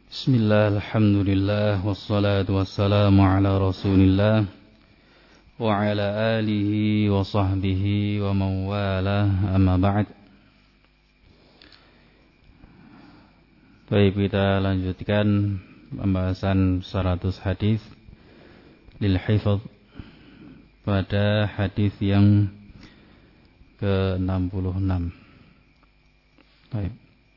Bismillah, alhamdulillah, wassalatu wassalamu ala rasulillah wa ala alihi wa sahbihi wa mawalah, amma ba'd. Baik, kita lanjutkan pembahasan 100 hadis lil hifdz pada hadis yang ke-66. Baik.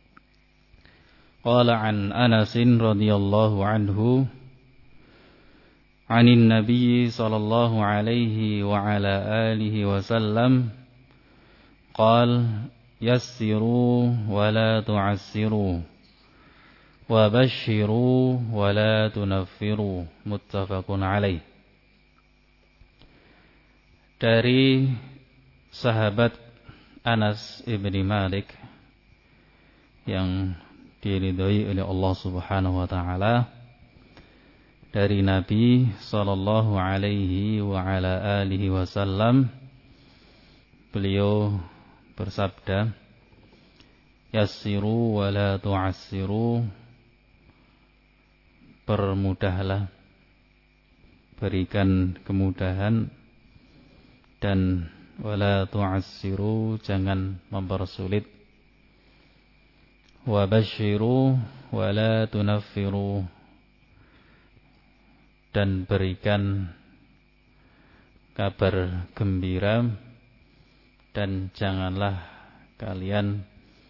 Qala an Anas radhiyallahu anhu 'anil nabiy sallallahu alaihi wa ala alihi wasallam qala yassiru wa la tu'assiru wa bashiru wa la tunaffiru, muttafaqun alaih. Dari sahabat Anas ibni Malik yang diridhai oleh Allah Subhanahu wa taala, dari Nabi sallallahu alaihi wa ala alihi wasallam, beliau bersabda, yassiru wa la tu'assiru, permudahlah, berikan kemudahan, dan wala tu'assiru, jangan mempersulit. Wa basyiru wa la tunaffiru, dan berikan kabar gembira dan janganlah kalian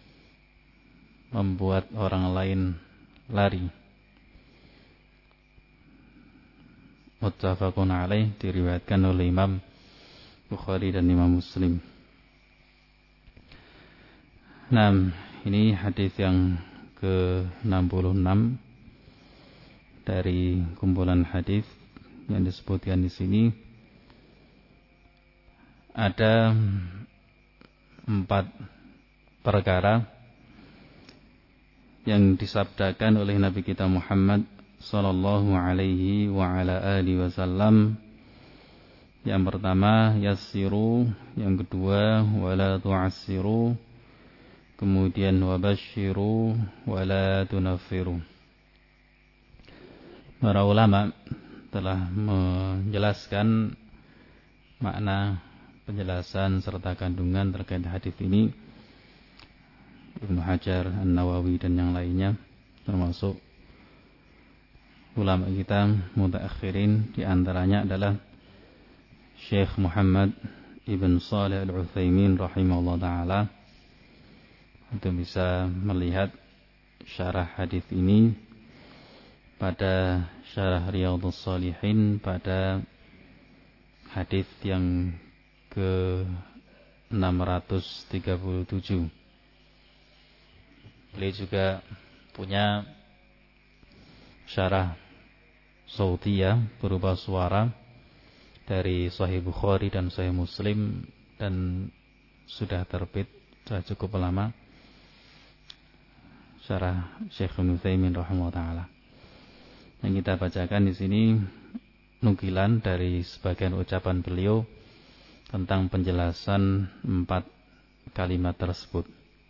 membuat orang lain lari. Muttafaqun alaih, diriwayatkan oleh Imam Bukhari dan Imam Muslim. Nah, ini hadis yang ke-66 dari kumpulan hadis yang disebutkan di sini. Ada 4 perkara yang disabdakan oleh Nabi kita Muhammad sallallahu alaihi wa ala alihi wasallam. Yang pertama yassiru, yang kedua wala tu'assiru, kemudian wabashiru wala tunaffiru. Para ulama telah menjelaskan makna, penjelasan serta kandungan terkait hadis ini. Ibnu Hajar, An-Nawawi dan yang lainnya, termasuk ulama kita mutaakhirin, di antaranya adalah Syekh Muhammad Ibn Shalih Al-Utsaimin rahimahullah ta'ala, untuk bisa melihat syarah hadis ini pada syarah Riyadhus Shalihin pada hadis yang ke-637. Beliau juga punya syarah sautiyah berupa suara dari Sahih Bukhari dan Sahih Muslim, dan sudah terbit sudah cukup lama, syarah Syekh Ibnu Utsaimin rahimahullah taala. Yang kita bacakan di sini nukilan dari sebagian ucapan beliau tentang penjelasan 4 kalimat tersebut.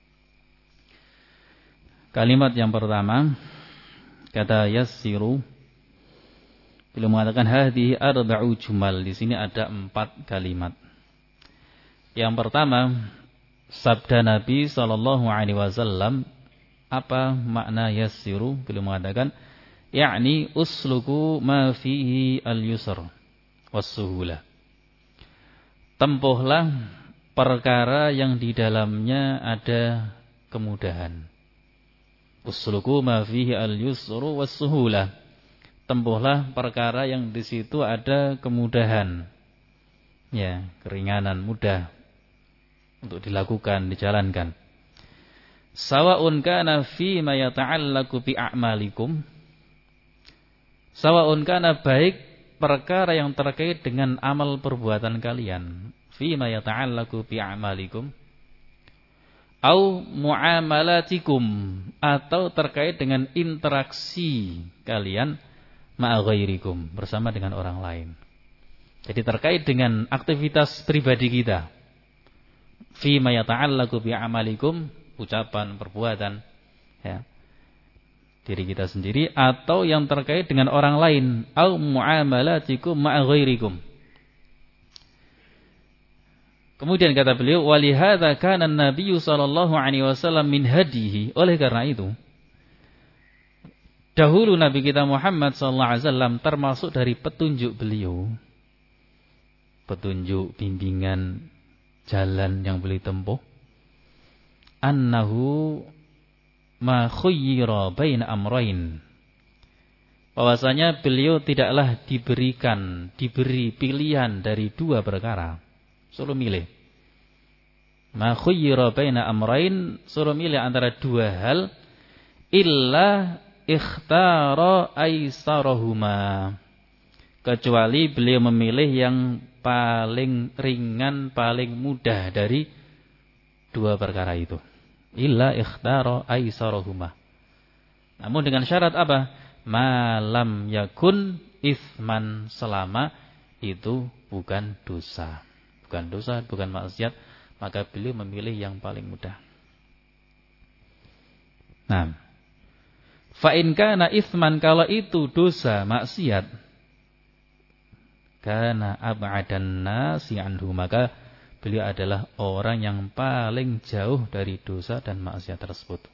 Kalimat yang pertama, kata yassiru, beliau mengatakan hadhihi arba'u jumal. Di sini ada 4 kalimat. Yang pertama, sabda Nabi sallallahu alaihi wasallam. Apa makna yassiru? Beliau mengatakan, yakni usluku ma fihi al-yusr was-suhulah. Tempuhlah perkara yang di dalamnya ada kemudahan. Usluku ma fihi al-yusr was-suhulah. Tempuhlah perkara yang di situ ada kemudahan. Ya, keringanan, mudah untuk dilakukan, dijalankan. Sawa'un kana fi ma yata'allaku bi a'malikum. Sawa'un kana, baik perkara yang terkait dengan amal perbuatan kalian, fi ma yata'allaku bi a'malikum, au muamalatikum, atau terkait dengan interaksi kalian ma'a ghairikum, bersama dengan orang lain. Jadi terkait dengan aktivitas pribadi kita, fi ma yata'allaku bi a'malikum, ucapan, perbuatan, ya, diri kita sendiri atau yang terkait dengan orang lain, au muamalatikum ma'a ghairikum. Kemudian kata beliau, walihadza kana an-nabiy sallallahu alaihi wasallam min hadihi. Oleh karena itu, dahulu Nabi kita Muhammad sallallahu alaihi wasallam termasuk dari petunjuk beliau, petunjuk bimbingan jalan yang beliau tempuh, annahu ma khuyyira baina amrayn, bahwasanya beliau tidaklah diberi pilihan dari dua perkara, suruh milih. Ma khuyyira baina amrayn, suruh milih antara dua hal, illa ikhtara aisarahuma, kecuali beliau memilih yang paling ringan, paling mudah dari dua perkara itu. Illa ikhtara aisarahuma. Namun dengan syarat apa? Malam yakun isman, selama itu bukan dosa. Bukan dosa, bukan maksiat, maka beliau memilih yang paling mudah. Nah, fa in kana isman, kalau itu dosa, maksiat, kana ab'adan nasi anhu, maka beliau adalah orang yang paling jauh dari dosa dan maksiat tersebut.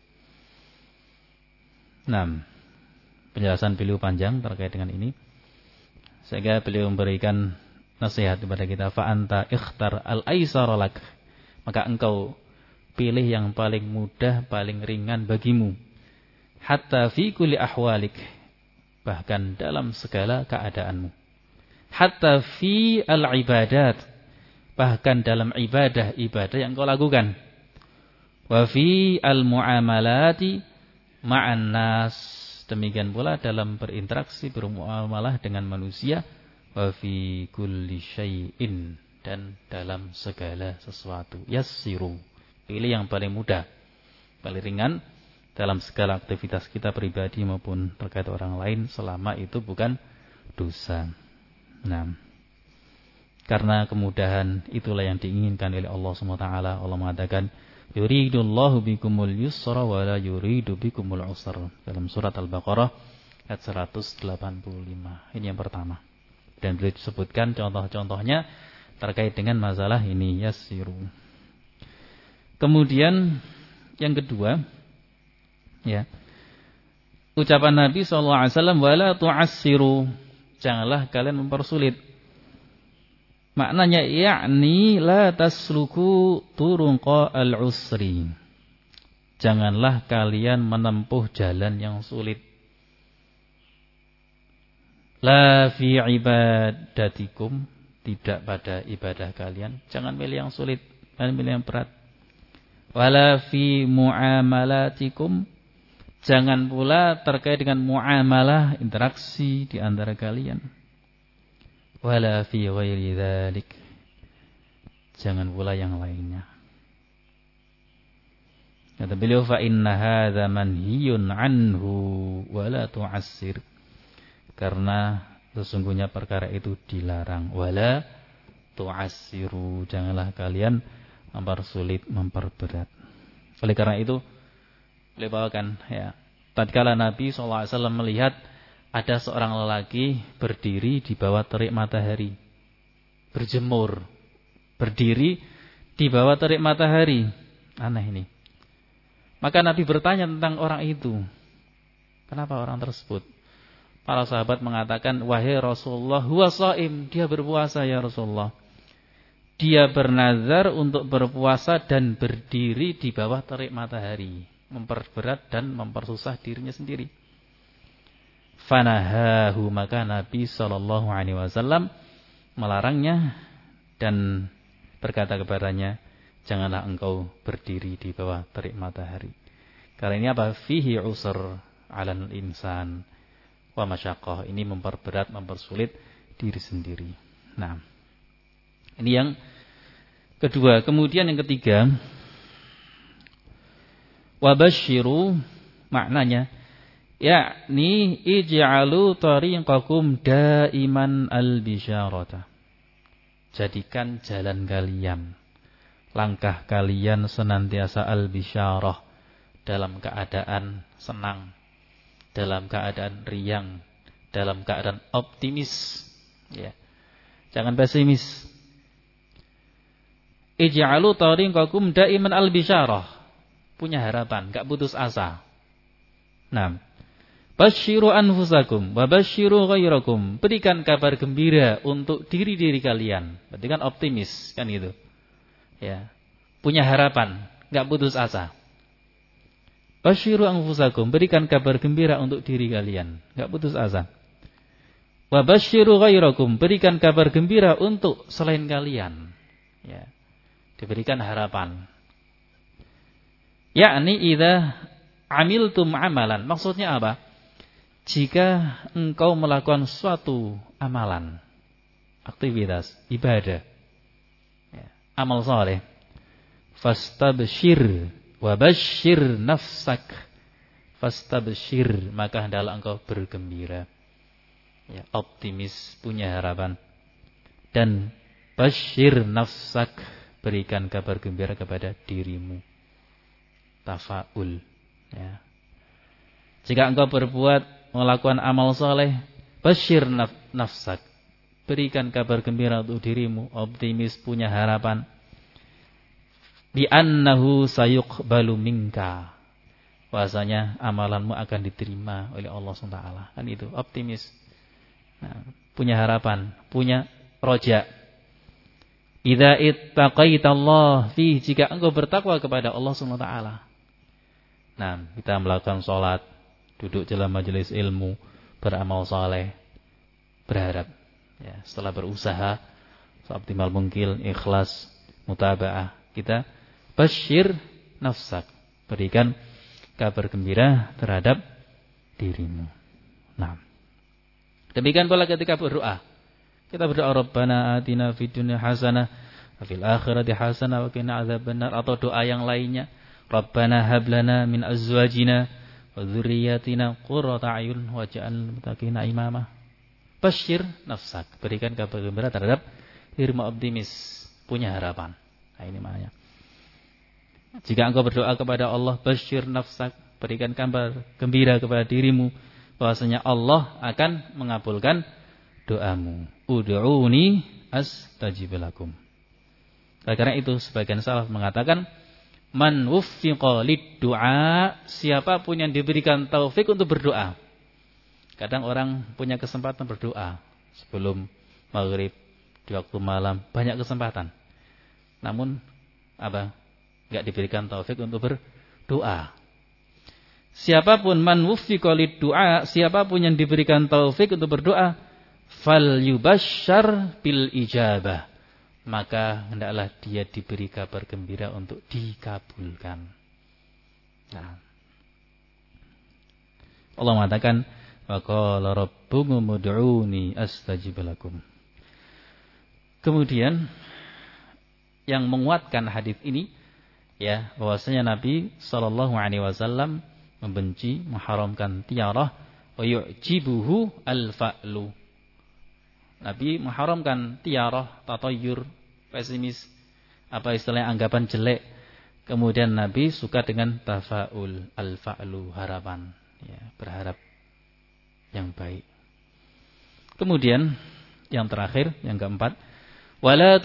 Nah, penjelasan beliau panjang terkait dengan ini, sehingga beliau memberikan nasihat kepada kita, fa anta ikhtar al-aisara lak, maka engkau pilih yang paling mudah, paling ringan bagimu. Hatta fi kulli ahwalik, bahkan dalam segala keadaanmu. Hatta fi al-ibadat, bahkan dalam ibadah-ibadah yang kau lakukan. Wa fi al-muamalati ma'an nas, demikian pula dalam berinteraksi, bermuamalah dengan manusia. Wa fi kulli syai'in, dan dalam segala sesuatu. Yassiru, pilih yang paling mudah, paling ringan dalam segala aktivitas kita pribadi maupun terkait orang lain, selama itu bukan dosa. Nah, karena kemudahan itulah yang diinginkan oleh Allah SWT. Allah mengatakan, yuridullahu bikumul yusra wa la yuridu bikumul usra, dalam surat Al-Baqarah ayat 185. Ini yang pertama. Dan beliau disebutkan contoh-contohnya terkait dengan masalah ini, yassiru. Kemudian yang kedua, ya, ucapan Nabi SAW, wala tu'assiru, janganlah kalian mempersulit. Maknanya yakni la tasluku turunqa al-usri, janganlah kalian menempuh jalan yang sulit. La fi ibadatikum, tidak pada ibadah kalian, jangan pilih yang sulit, jangan pilih yang berat. Wala fi muamalatikum, jangan pula terkait dengan muamalah, interaksi di antara kalian. Wala fi ghairi dzalik, jangan pula yang lainnya. Kata beliau, fa inna hadza manhiyun anhu wala tu'assir, karena sesungguhnya perkara itu dilarang. Wala tu'assiru, janganlah kalian mempersulit, memperberat. Oleh karena itu beliau bawakan, ya, tatkala Nabi SAW melihat ada seorang lelaki berdiri di bawah terik matahari, berjemur, berdiri di bawah terik matahari. Aneh ini. Maka Nabi bertanya tentang orang itu. Kenapa orang tersebut? Para sahabat mengatakan, wahai Rasulullah, huwa shaim, dia berpuasa ya Rasulullah. Dia bernazar untuk berpuasa dan berdiri di bawah terik matahari, memperberat dan mempersusah dirinya sendiri. Fanahahu, maka Nabi SAW melarangnya dan berkata kepadanya, janganlah engkau berdiri di bawah terik matahari. Karena ini apa? Fihi usr 'alal insan wa masyaqqah, ini memperberat, mempersulit diri sendiri. Nah, ini yang kedua. Kemudian yang ketiga, wabashiru, maknanya yakni ij'alu tariqakum daiman al-bisyarata, jadikan jalan kalian, langkah kalian senantiasa al-bisyarah, dalam keadaan senang, dalam keadaan riang, dalam keadaan optimis, ya. Jangan pesimis. Ij'alu tariqakum daiman al-bisyarah. Punya harapan, enggak putus asa. Nah, basyiru anfusakum wa basyiru ghairakum. Berikan kabar gembira untuk diri-diri kalian. Berarti kan optimis, kan gitu. Ya. Punya harapan, enggak putus asa. Basyiru anfusakum, berikan kabar gembira untuk diri kalian, enggak putus asa. Wa basyiru ghairakum, berikan kabar gembira untuk selain kalian. Ya. Diberikan harapan. Yakni idza amiltum amalan. Maksudnya apa? Jika engkau melakukan suatu amalan, aktivitas, ibadah, ya, amal saleh, fastabshir wa basyir nafsak. Fastabshir, maka hendaklah engkau bergembira. Ya, optimis, punya harapan. Dan basyir nafsak, berikan kabar gembira kepada dirimu. Tafaul, ya. Jika engkau berbuat, melakukan amal soleh, basyir nafsak, berikan kabar gembira untuk dirimu, optimis, punya harapan. Bi annahu sayuqbalu minka, bahasanya amalanmu akan diterima oleh Allah SWT. Kan itu, optimis. Nah, punya harapan, punya roja. Idza ittaqaitallah fi, jika engkau bertakwa kepada Allah SWT. Nah, kita melakukan salat, duduk dalam majelis ilmu, beramal saleh, berharap, ya, setelah berusaha seoptimal mungkin, ikhlas, mutabaah, kita basyir nafsak, berikan kabar gembira terhadap dirimu. Nah, demikian pula ketika berdoa. Kita berdoa Rabbana atina fid dunya hasanah wa fil akhirati hasanah wa qina adzabannar, atau doa yang lainnya, Rabbana hab lana min azwajina wa dzurriyyatina qurrata a'yun waj'alna lil muttaqina imama. Basyir nafsak, berikan kabar gembira terhadap dirimu, optimis, punya harapan. Nah, ini maknanya. Jika engkau berdoa kepada Allah, basyir nafsak, berikan kabar gembira kepada dirimu bahwasanya Allah akan mengabulkan doamu. Ud'uni astajib lakum. Karena itu sebagian salaf mengatakan, man wuffiqa lid-du'a, siapapun yang diberikan taufik untuk berdoa. Kadang orang punya kesempatan berdoa sebelum maghrib, di waktu malam, banyak kesempatan. Namun apa? Enggak diberikan taufik untuk berdoa. Siapapun man wuffiqa lid-du'a, siapapun yang diberikan taufik untuk berdoa, fal yubasysyar bil ijabah, maka hendaklah dia diberi kabar gembira untuk dikabulkan. Nah, Allah mengatakan, wa qala rabbukum ud'uni astajib lakum. Kemudian yang menguatkan hadis ini, ya, bahwasanya Nabi sallallahu alaihi wasallam membenci, mengharamkan tiarah, wa yu'jibuhu al-fa'lu. Nabi mengharamkan tiarah, tatayyur, pesimis, apa istilahnya, anggapan jelek. Kemudian Nabi suka dengan tafaul, al-fa'lu, harapan, ya, berharap yang baik. Kemudian yang terakhir, yang keempat, wala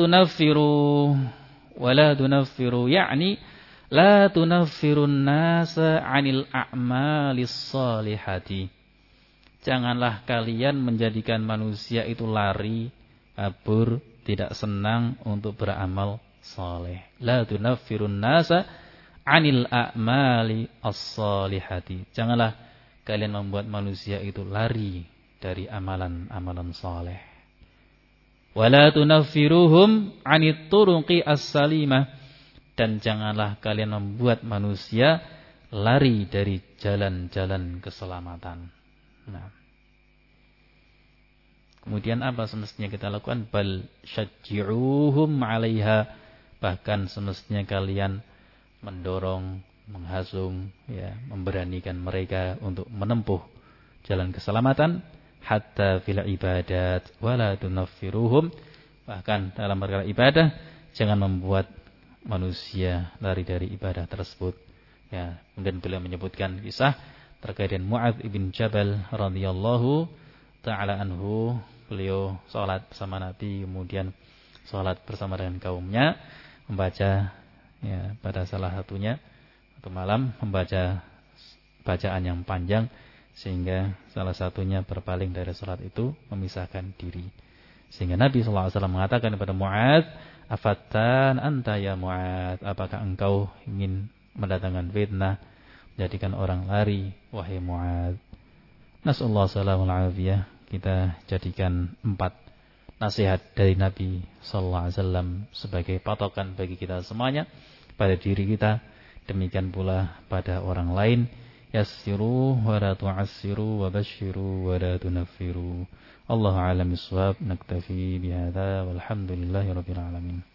tunaffiru, yakni la tunaffirun nasa 'anil a'malis shalihati. Janganlah kalian menjadikan manusia itu lari, kabur, tidak senang untuk beramal saleh. La tunaffirun nasa 'anil a'mali as-shalihati. Janganlah kalian membuat manusia itu lari dari amalan-amalan saleh. Wala tunaffiruhum 'anit turuqi as-salimah, dan janganlah kalian membuat manusia lari dari jalan-jalan keselamatan. Nah, kemudian apa semestinya kita lakukan? Bal syajji'uhum 'alaiha, bahkan semestinya kalian mendorong, menghasung, ya, memberanikan mereka untuk menempuh jalan keselamatan. Hatta fil ibadat wala tunaffiruhum, bahkan dalam perkara ibadah jangan membuat manusia lari dari ibadah tersebut. Ya, kemudian beliau menyebutkan kisah terkait dengan Mu'adz ibn Jabal radhiyallahu taala anhu. Beliau salat bersama Nabi, kemudian salat bersama dengan kaumnya, membaca ya pada salah satunya atau malam membaca bacaan yang panjang sehingga salah satunya berpaling dari salat itu, memisahkan diri. Sehingga Nabi sallallahu alaihi wasallam mengatakan kepada Mu'adz, "Afattan anta ya Mu'adz, apakah engkau ingin mendatangkan fitnah, menjadikan orang lari wahai Mu'adz?" Nasallahu salamul afiyah. Kita jadikan 4 nasihat dari Nabi sallallahu alaihi wasallam sebagai patokan bagi kita semuanya, pada diri kita, demikian pula pada orang lain. Yassiru wa la tu'assiru wa basyiru wa la tunaffiru. Allahu a'lam bissawab. Naktafi bihadza walhamdulillahi rabbil alamin.